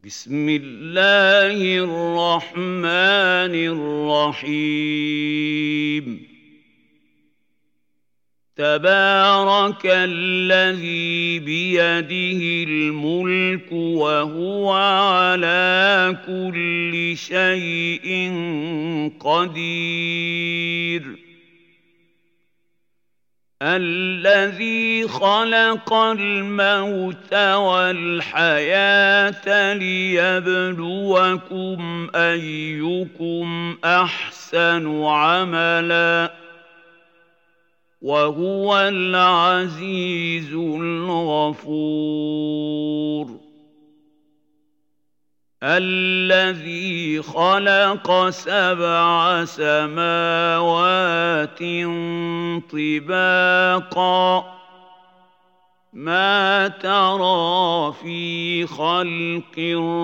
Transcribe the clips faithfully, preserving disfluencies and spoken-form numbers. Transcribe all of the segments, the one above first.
بسم الله الرحمن الرحيم تبارك الذي بيده الملك وهو على كل شيء قدير الذي خلق الموت والحياة ليبلوكم أيكم أحسن عملا وهو العزيز الغفور الذي خلق سبع سماوات طباقا ما ترى في خلق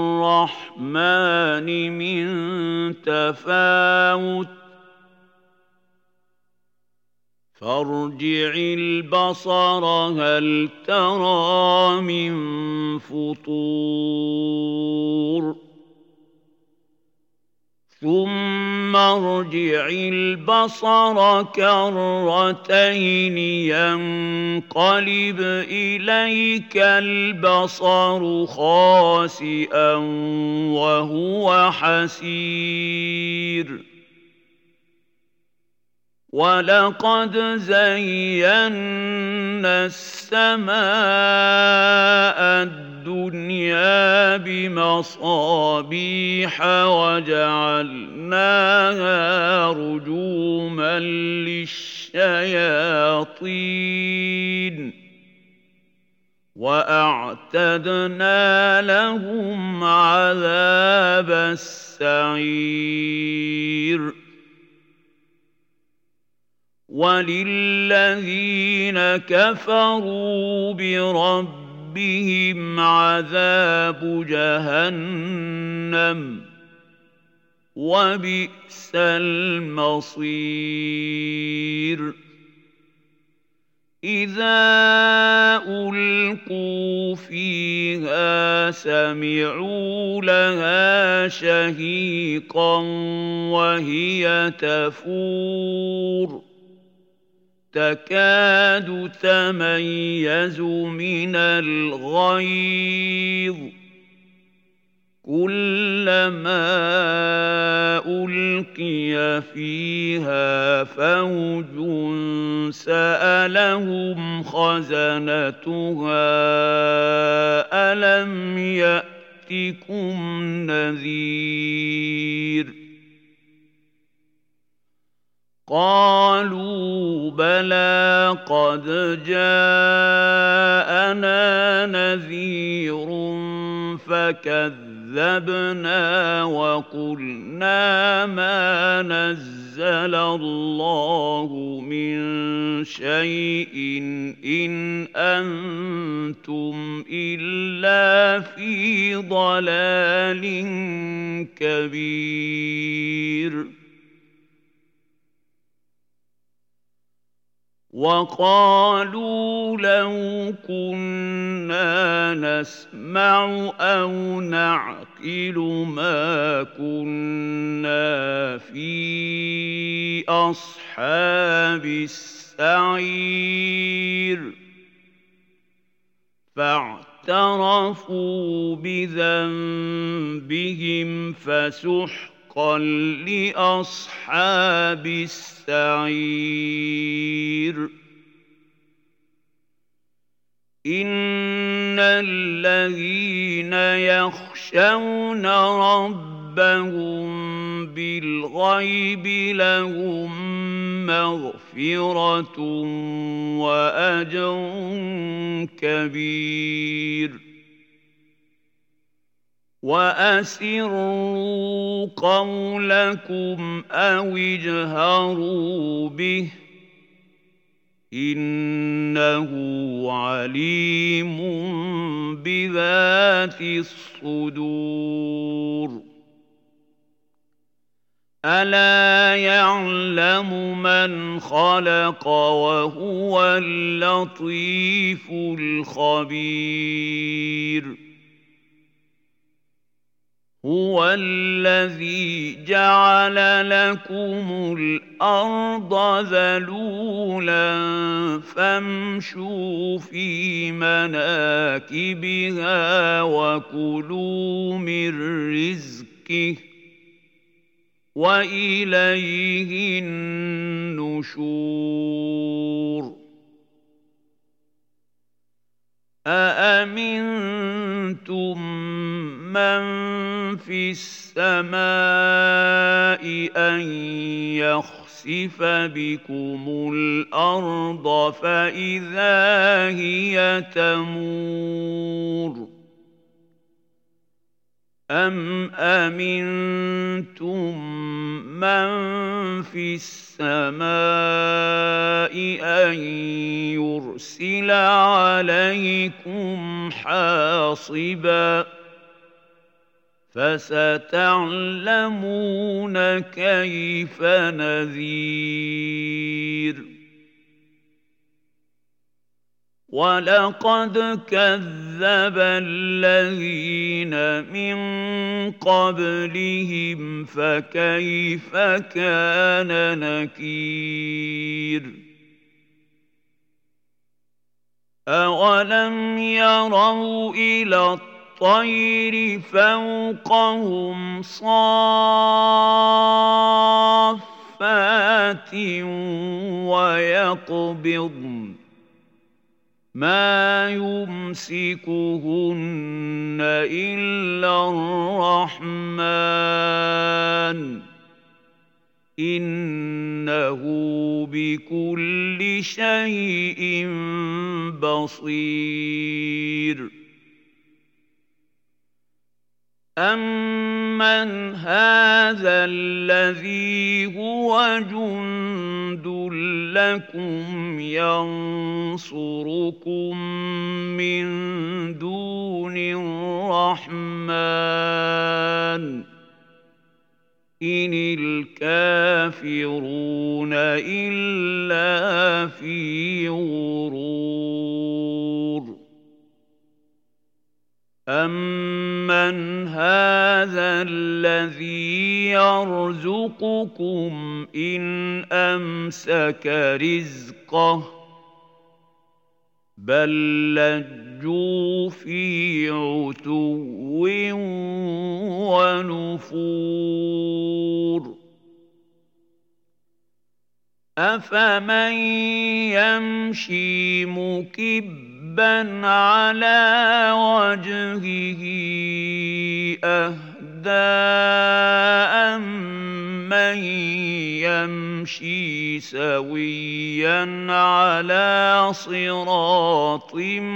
الرحمن من تفاوت فارجع البصر هل ترى من فطور ثم ارجع البصر كرتين ينقلب إليك البصر خاسئا وهو حسير وَلَقَدْ زَيَّنَّا السَّمَاءَ الدُّنْيَا بِمَصَابِيحَ وَجَعَلْنَاهَا رُجُومًا لِلشَّيَاطِينِ وَأَعْتَدْنَا لَهُمْ عَذَابَ السَّعِيرِ وَلِلَّذِينَ كَفَرُوا بِرَبِّهِمْ عَذَابُ جَهَنَّمَ وَبِئْسَ الْمَصِيرُ إِذَا أُلْقُوا فِيهَا سَمِعُوا لَهَا شَهِيقًا وَهِيَ تَفُورُ تكاد تميز من الغيظ كلما ألقي فيها فوج سألهم خزنتها ألم يأتكم نذير قالوا بلى قد جاءنا نذير فكذبنا وقلنا ما نزل الله من شيء إن أنتم إلا في ضلال كبير وقالوا لو كنا نسمع أو نعقل ما كنا في أصحاب السعير فاعترفوا بذنبهم فسحقا لأصحاب السعير إن الذين يخشون ربهم بالغيب لهم مغفرة وأجر كبير وأسروا قولكم أو اجهروا به إنه عليم بذات الصدور ألا يعلم من خلق وهو اللطيف الخبير هُوَ الَّذِي جَعَلَ لَكُمُ الْأَرْضَ ذَلُولًا فَامْشُوا فِي مَنَاكِبِهَا وَكُلُوا مِن رِّزْقِهِ ۖ وَإِلَيْهِ النُّشُورُ أَأَمِنتُم مَّن فِي السَّمَاءِ أَن يَخْسِفَ بِكُمُ الْأَرْضَ فَإِذَا هِيَ تَمُورُ أَمْ أَمِنتُم مَّن فِي السَّمَاءِ أَن يُرْسِلَ عَلَيْكُمْ حَاصِبًا ۖ فَسَتَعْلَمُونَ كَيْفَ نَذِيرِ وَلَقَدْ كَذَّبَ الَّذِينَ مِن قَبْلِهِمْ فَكَيْفَ كَانَ نَكِيرِ أَوَلَمْ يَرَوْا إِلَى الطَّيْرِ فَوْقَهُمْ صَافَّاتٍ وَيَقْبِضْنَ مَا يُمْسِكُهُنَّ إِلَّا الرَّحْمَٰنُ ۚ إِنَّهُ بِكُلِّ شَيْءٍ بَصِيرٌ أَمَّنْ هَٰذَا الَّذِي هُوَ جُندٌ لَّكُمْ يَنصُرُكُم مِّن دُونِ الرَّحْمَٰنِ ۚ إِنِ الْكَافِرُونَ إِلَّا فِي غُرُورٍ أَمَّنْ هَٰذَا الَّذِي يَرْزُقُكُمْ إِنْ أَمْسَكَ رِزْقَهُ ۚ بَل لَّجُّوا فِي عُتُوٍّ وَنُفُورٍ أَفَمَن يَمْشِي مُكِبًّا عَلَىٰ وَجْهِهِ أَهْدَىٰ أَمَّن يَمْشِي سَوِيًّا عَلَىٰ صِرَاطٍ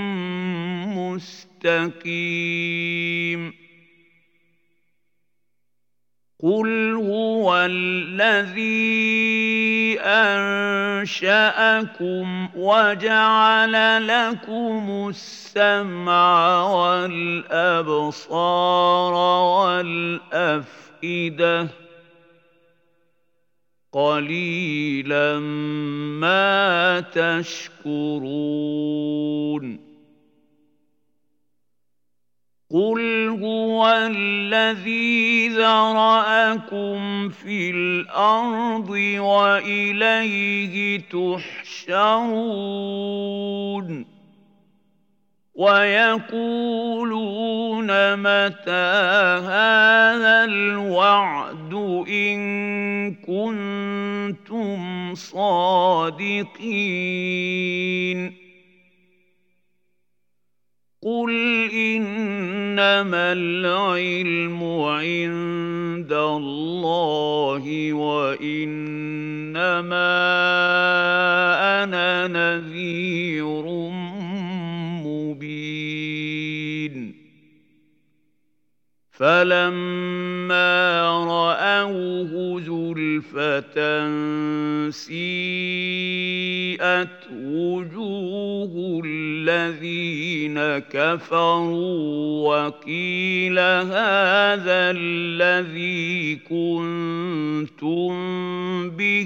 مُّسْتَقِيمٍ قُلْ هُوَ الَّذِي أَنشَأَكُمْ وَجَعَلَ لَكُمُ السَّمْعَ وَالْأَبْصَارَ وَالْأَفْئِدَةَ ۖ قَلِيلًا مَّا تَشْكُرُونَ قُلْ هُوَ الَّذِي ذَرَأَكُمْ فِي الْأَرْضِ وَإِلَيْهِ تُحْشَرُونَ وَيَقُولُونَ مَتَىٰ هَٰذَا الْوَعْدُ إِن كُنتُمْ صَادِقِينَ قُلْ إِنَّمَا الْعِلْمُ عِندَ اللَّهِ وَإِنَّمَا أَنَا نَذِيرٌ مُّبِينٌ فَلَمَّا رَأَوْهُ زُلْفَةً سِيئَتْ وُجُوهُ الَّذِينَ كَفَرُوا وَقِيلَ هَٰذَا الَّذِي كُنتُم بِهِ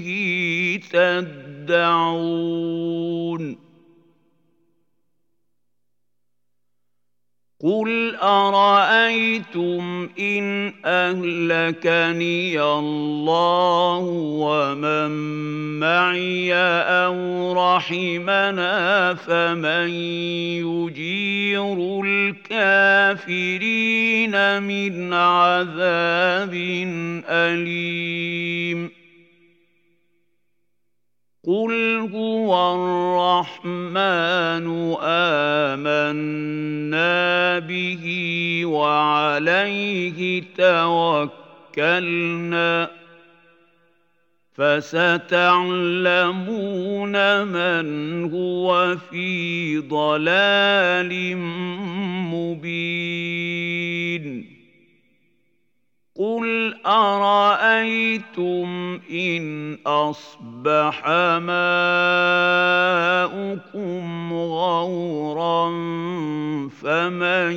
تَدَّعُونَ قُلْ أَرَأَيْتُمْ إِنْ أَهْلَكَنِيَ اللَّهُ وَمَن مَّعِيَ أَوْ رَحِمَنَا فَمَن يُجِيرُ الْكَافِرِينَ مِنْ عَذَابٍ أَلِيمٍ قُلْ هُوَ الرَّحْمَٰنُ آمَنَّا بِهِ وَعَلَيْهِ تَوَكَّلْنَا فَسَتَعْلَمُونَ مَنْ هُوَ فِي ضَلَالٍ مُّبِينٍ قُلْ أَرَأَيْتُمْ إِنْ أَصْبَحَ مَاؤُكُمْ غَوْرًا فَمَن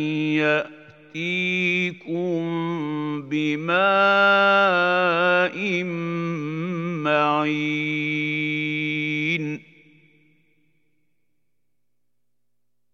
يَأْتِيكُم بِمَاءٍ مَّعِينٍ